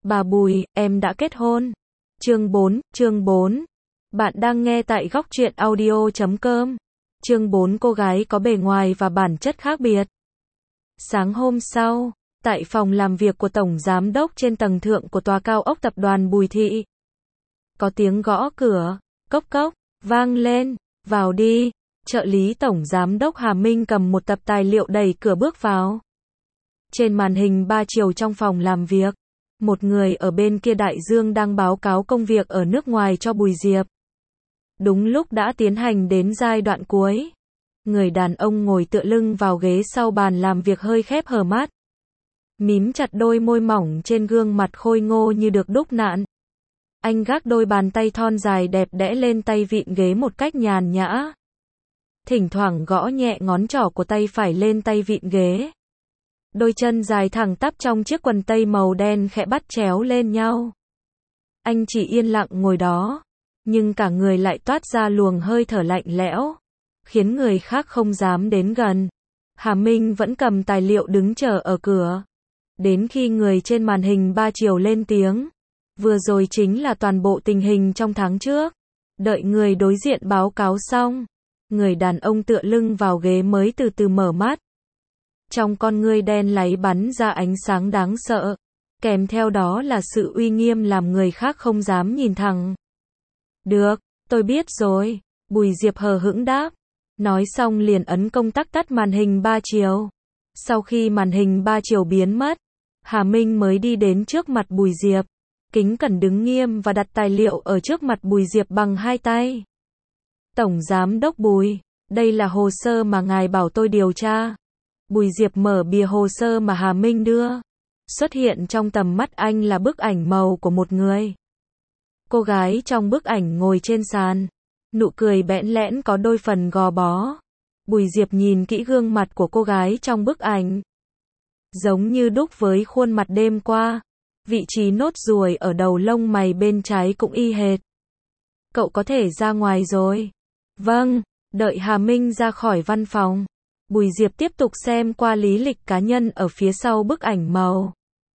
Bà Bùi, em đã kết hôn. Chương 4. Bạn đang nghe tại góc truyện audio.com. Chương 4. Cô gái có bề ngoài và bản chất khác biệt. Sáng hôm sau, tại phòng làm việc của Tổng Giám đốc trên tầng thượng của tòa cao ốc tập đoàn Bùi Thị. Có tiếng gõ cửa, cốc cốc, vang lên, vào đi. Trợ lý Tổng Giám đốc Hà Minh cầm một tập tài liệu đẩy cửa bước vào. Trên màn hình 3 chiều trong phòng làm việc, một người ở bên kia đại dương đang báo cáo công việc ở nước ngoài cho Bùi Diệp. Đúng lúc đã tiến hành đến giai đoạn cuối, người đàn ông ngồi tựa lưng vào ghế sau bàn làm việc hơi khép hờ mắt, mím chặt đôi môi mỏng trên gương mặt khôi ngô như được đúc nặn. Anh gác đôi bàn tay thon dài đẹp đẽ lên tay vịn ghế một cách nhàn nhã. Thỉnh thoảng gõ nhẹ ngón trỏ của tay phải lên tay vịn ghế. Đôi chân dài thẳng tắp trong chiếc quần tây màu đen khẽ bắt chéo lên nhau. Anh chỉ yên lặng ngồi đó, nhưng cả người lại toát ra luồng hơi thở lạnh lẽo, khiến người khác không dám đến gần. Hà Minh vẫn cầm tài liệu đứng chờ ở cửa. Đến khi người trên màn hình 3 chiều lên tiếng, vừa rồi chính là toàn bộ tình hình trong tháng trước. Đợi người đối diện báo cáo xong, người đàn ông tựa lưng vào ghế mới từ từ mở mắt. Trong con ngươi đen láy bắn ra ánh sáng đáng sợ, kèm theo đó là sự uy nghiêm làm người khác không dám nhìn thẳng. Được, tôi biết rồi, Bùi Diệp hờ hững đáp. Nói xong liền ấn công tắc tắt màn hình 3 chiều. Sau khi màn hình 3 chiều biến mất, Hà Minh mới đi đến trước mặt Bùi Diệp, kính cẩn đứng nghiêm và đặt tài liệu ở trước mặt Bùi Diệp bằng 2 tay. Tổng Giám đốc Bùi, đây là hồ sơ mà ngài bảo tôi điều tra. Bùi Diệp mở bìa hồ sơ mà Hà Minh đưa. Xuất hiện trong tầm mắt anh là bức ảnh màu của một người. Cô gái trong bức ảnh ngồi trên sàn, nụ cười bẽn lẽn có đôi phần gò bó. Bùi Diệp nhìn kỹ gương mặt của cô gái trong bức ảnh, giống như đúc với khuôn mặt đêm qua. Vị trí nốt ruồi ở đầu lông mày bên trái cũng y hệt. Cậu có thể ra ngoài rồi. Vâng, đợi Hà Minh ra khỏi văn phòng, Bùi Diệp tiếp tục xem qua lý lịch cá nhân ở phía sau bức ảnh màu.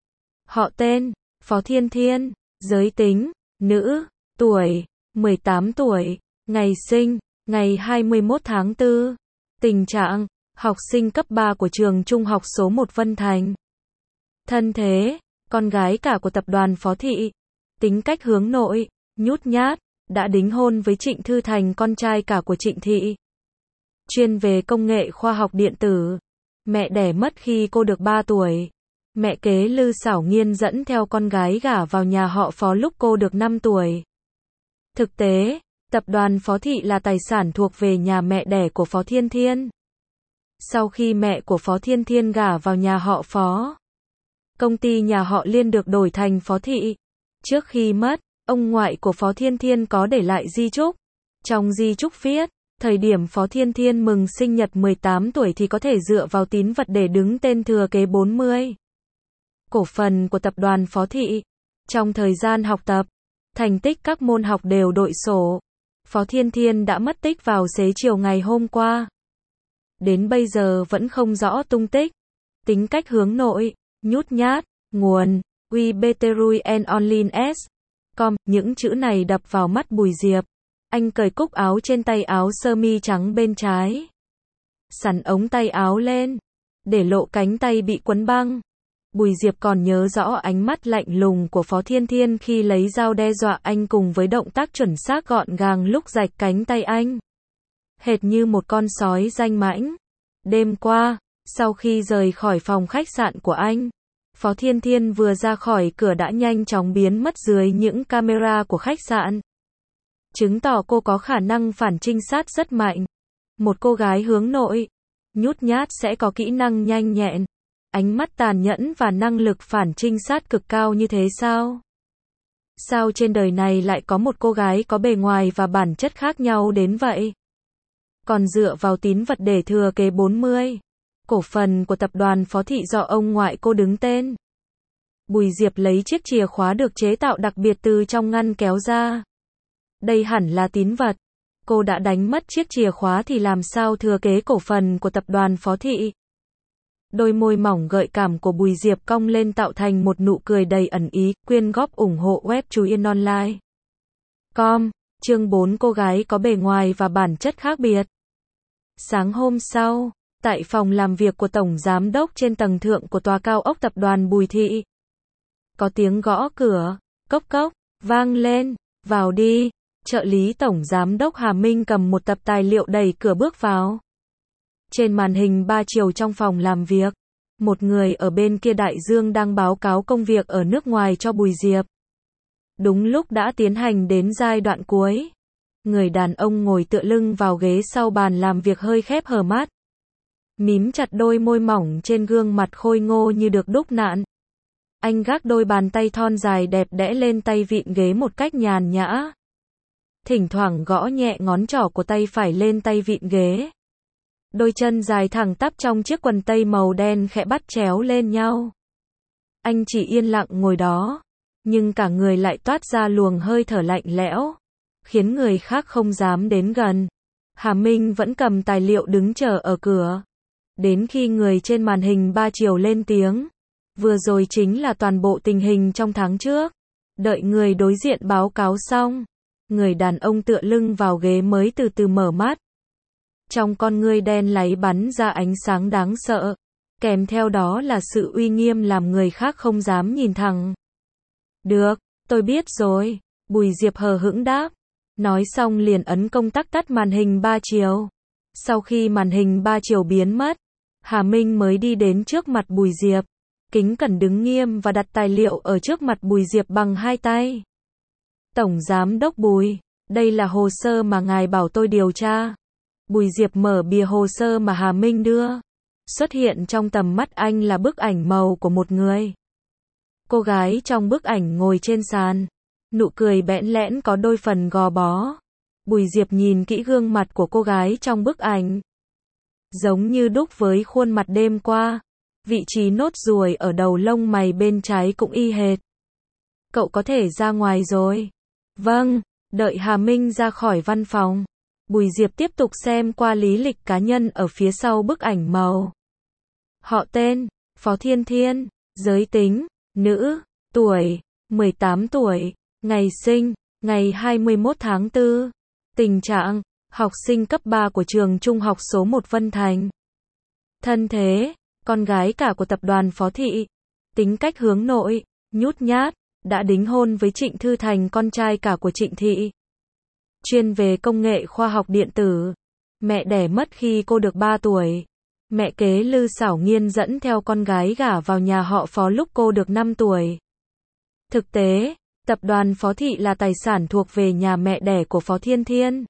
Họ tên, Phó Thiên Thiên, giới tính, nữ, tuổi, 18 tuổi, ngày sinh, ngày 21 tháng 4, tình trạng, học sinh cấp 3 của trường trung học số 1 Vân Thành. Thân thế, con gái cả của tập đoàn Phó Thị, tính cách hướng nội, nhút nhát, đã đính hôn với Trịnh Thư Thành con trai cả của Trịnh Thị. Chuyên về công nghệ khoa học điện tử. Mẹ đẻ mất khi cô được 3 tuổi. Mẹ kế Lư Xảo Nghiên dẫn theo con gái gả vào nhà họ Phó lúc cô được 5 tuổi. Thực tế, tập đoàn Phó Thị là tài sản thuộc về nhà mẹ đẻ của Phó Thiên Thiên. Sau khi mẹ của Phó Thiên Thiên gả vào nhà họ Phó, công ty nhà họ Liên được đổi thành Phó Thị. Trước khi mất, ông ngoại của Phó Thiên Thiên có để lại di chúc. Trong di chúc viết, thời điểm Phó Thiên Thiên mừng sinh nhật 18 tuổi thì có thể dựa vào tín vật để đứng tên thừa kế 40 cổ phần của tập đoàn Phó Thị. Trong thời gian học tập, thành tích các môn học đều đội sổ. Phó Thiên Thiên đã mất tích vào xế chiều ngày hôm qua. Đến bây giờ vẫn không rõ tung tích. Tính cách hướng nội, nhút nhát, nguồn, www.online.com, những chữ này đập vào mắt Bùi Diệp. Anh cởi cúc áo trên tay áo sơ mi trắng bên trái, xắn ống tay áo lên, để lộ cánh tay bị quấn băng. Bùi Diệp còn nhớ rõ ánh mắt lạnh lùng của Phó Thiên Thiên khi lấy dao đe dọa anh cùng với động tác chuẩn xác gọn gàng lúc rạch cánh tay anh. Hệt như một con sói danh mãnh. Đêm qua, sau khi rời khỏi phòng khách sạn của anh, Phó Thiên Thiên vừa ra khỏi cửa đã nhanh chóng biến mất dưới những camera của khách sạn. Chứng tỏ cô có khả năng phản trinh sát rất mạnh. Một cô gái hướng nội, nhút nhát sẽ có kỹ năng nhanh nhẹn, ánh mắt tàn nhẫn và năng lực phản trinh sát cực cao như thế sao? Sao trên đời này lại có một cô gái có bề ngoài và bản chất khác nhau đến vậy? Còn dựa vào tín vật để thừa kế 40 cổ phần của tập đoàn Phó Thị do ông ngoại cô đứng tên. Bùi Diệp lấy chiếc chìa khóa được chế tạo đặc biệt từ trong ngăn kéo ra. Đây hẳn là tín vật. Cô đã đánh mất chiếc chìa khóa thì làm sao thừa kế cổ phần của tập đoàn Phó Thị? Đôi môi mỏng gợi cảm của Bùi Diệp cong lên tạo thành một nụ cười đầy ẩn ý, quyên góp ủng hộ web Chú Yên Online. Com, chương 4 cô gái có bề ngoài và bản chất khác biệt. Sáng hôm sau, tại phòng làm việc của Tổng Giám đốc trên tầng thượng của tòa cao ốc tập đoàn Bùi Thị. Có tiếng gõ cửa, cốc cốc, vang lên, vào đi. Trợ lý Tổng Giám đốc Hà Minh cầm một tập tài liệu đẩy cửa bước vào. Trên màn hình 3 chiều trong phòng làm việc, một người ở bên kia đại dương đang báo cáo công việc ở nước ngoài cho Bùi Diệp. Đúng lúc đã tiến hành đến giai đoạn cuối. Người đàn ông ngồi tựa lưng vào ghế sau bàn làm việc hơi khép hờ mắt. Mím chặt đôi môi mỏng trên gương mặt khôi ngô như được đúc nặn. Anh gác đôi bàn tay thon dài đẹp đẽ lên tay vịn ghế một cách nhàn nhã. Thỉnh thoảng gõ nhẹ ngón trỏ của tay phải lên tay vịn ghế. Đôi chân dài thẳng tắp trong chiếc quần tây màu đen khẽ bắt chéo lên nhau. Anh chỉ yên lặng ngồi đó, nhưng cả người lại toát ra luồng hơi thở lạnh lẽo, khiến người khác không dám đến gần. Hà Minh vẫn cầm tài liệu đứng chờ ở cửa. Đến khi người trên màn hình 3 chiều lên tiếng. Vừa rồi chính là toàn bộ tình hình trong tháng trước. Đợi người đối diện báo cáo xong, người đàn ông tựa lưng vào ghế mới từ từ mở mắt. Trong con ngươi đen láy bắn ra ánh sáng đáng sợ, kèm theo đó là sự uy nghiêm làm người khác không dám nhìn thẳng. Được, tôi biết rồi, Bùi Diệp hờ hững đáp. Nói xong liền ấn công tắc tắt màn hình 3 chiều. Sau khi màn hình 3 chiều biến mất, Hà Minh mới đi đến trước mặt Bùi Diệp, kính cẩn đứng nghiêm và đặt tài liệu ở trước mặt Bùi Diệp bằng 2 tay. Tổng Giám đốc Bùi, đây là hồ sơ mà ngài bảo tôi điều tra. Bùi Diệp mở bìa hồ sơ mà Hà Minh đưa. Xuất hiện trong tầm mắt anh là bức ảnh màu của một người. Cô gái trong bức ảnh ngồi trên sàn. Nụ cười bẽn lẽn có đôi phần gò bó. Bùi Diệp nhìn kỹ gương mặt của cô gái trong bức ảnh. Giống như đúc với khuôn mặt đêm qua. Vị trí nốt ruồi ở đầu lông mày bên trái cũng y hệt. Cậu có thể ra ngoài rồi. Vâng, đợi Hà Minh ra khỏi văn phòng. Bùi Diệp tiếp tục xem qua lý lịch cá nhân ở phía sau bức ảnh màu. Họ tên, Phó Thiên Thiên, giới tính, nữ, tuổi, 18 tuổi, ngày sinh, ngày 21 tháng 4, tình trạng, học sinh cấp 3 của trường trung học số 1 Vân Thành. Thân thế, con gái cả của tập đoàn Phó Thị, tính cách hướng nội, nhút nhát, đã đính hôn với Trịnh Thư Thành con trai cả của Trịnh Thị. Chuyên về công nghệ khoa học điện tử. Mẹ đẻ mất khi cô được 3 tuổi. Mẹ kế Lư Xảo Nghiên dẫn theo con gái gả vào nhà họ Phó lúc cô được 5 tuổi. Thực tế, tập đoàn Phó Thị là tài sản thuộc về nhà mẹ đẻ của Phó Thiên Thiên.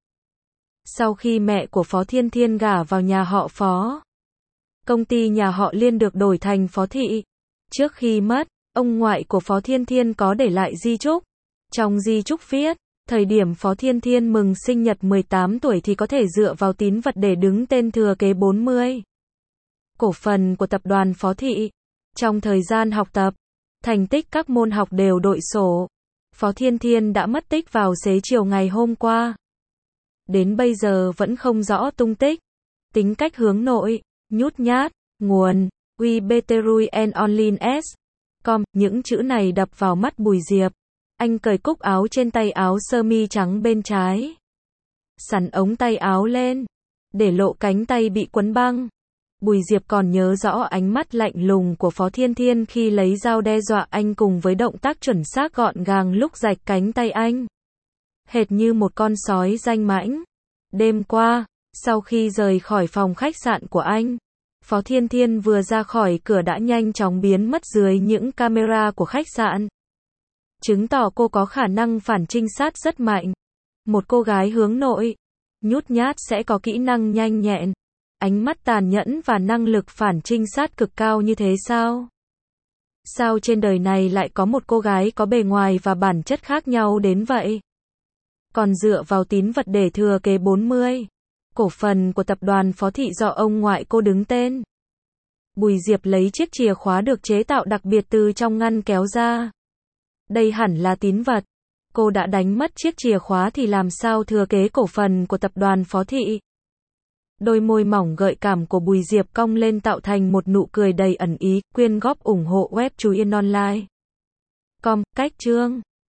Sau khi mẹ của Phó Thiên Thiên gả vào nhà họ Phó, công ty nhà họ Liên được đổi thành Phó Thị. Trước khi mất, ông ngoại của Phó Thiên Thiên có để lại di chúc. Trong di chúc viết, thời điểm Phó Thiên Thiên mừng sinh nhật 18 tuổi thì có thể dựa vào tín vật để đứng tên thừa kế 40 cổ phần của tập đoàn Phó Thị. Trong thời gian học tập, thành tích các môn học đều đội sổ. Phó Thiên Thiên đã mất tích vào xế chiều ngày hôm qua. Đến bây giờ vẫn không rõ tung tích. Tính cách hướng nội, nhút nhát, nguồn, Ubeterui and Online S. Com, những chữ này đập vào mắt Bùi Diệp. Anh cởi cúc áo trên tay áo sơ mi trắng bên trái. Xắn ống tay áo lên, để lộ cánh tay bị quấn băng. Bùi Diệp còn nhớ rõ ánh mắt lạnh lùng của Phó Thiên Thiên khi lấy dao đe dọa anh cùng với động tác chuẩn xác gọn gàng lúc rạch cánh tay anh. Hệt như một con sói danh mãnh. Đêm qua, sau khi rời khỏi phòng khách sạn của anh, Phó Thiên Thiên vừa ra khỏi cửa đã nhanh chóng biến mất dưới những camera của khách sạn. Chứng tỏ cô có khả năng phản trinh sát rất mạnh. Một cô gái hướng nội, nhút nhát sẽ có kỹ năng nhanh nhẹn, ánh mắt tàn nhẫn và năng lực phản trinh sát cực cao như thế sao? Sao trên đời này lại có một cô gái có bề ngoài và bản chất khác nhau đến vậy? Còn dựa vào tín vật để thừa kế 40 cổ phần của tập đoàn Phó Thị do ông ngoại cô đứng tên. Bùi Diệp lấy chiếc chìa khóa được chế tạo đặc biệt từ trong ngăn kéo ra. Đây hẳn là tín vật. Cô đã đánh mất chiếc chìa khóa thì làm sao thừa kế cổ phần của tập đoàn Phó Thị? Đôi môi mỏng gợi cảm của Bùi Diệp cong lên tạo thành một nụ cười đầy ẩn ý, quyên góp ủng hộ web Chú Yên Online. Com, cách chương.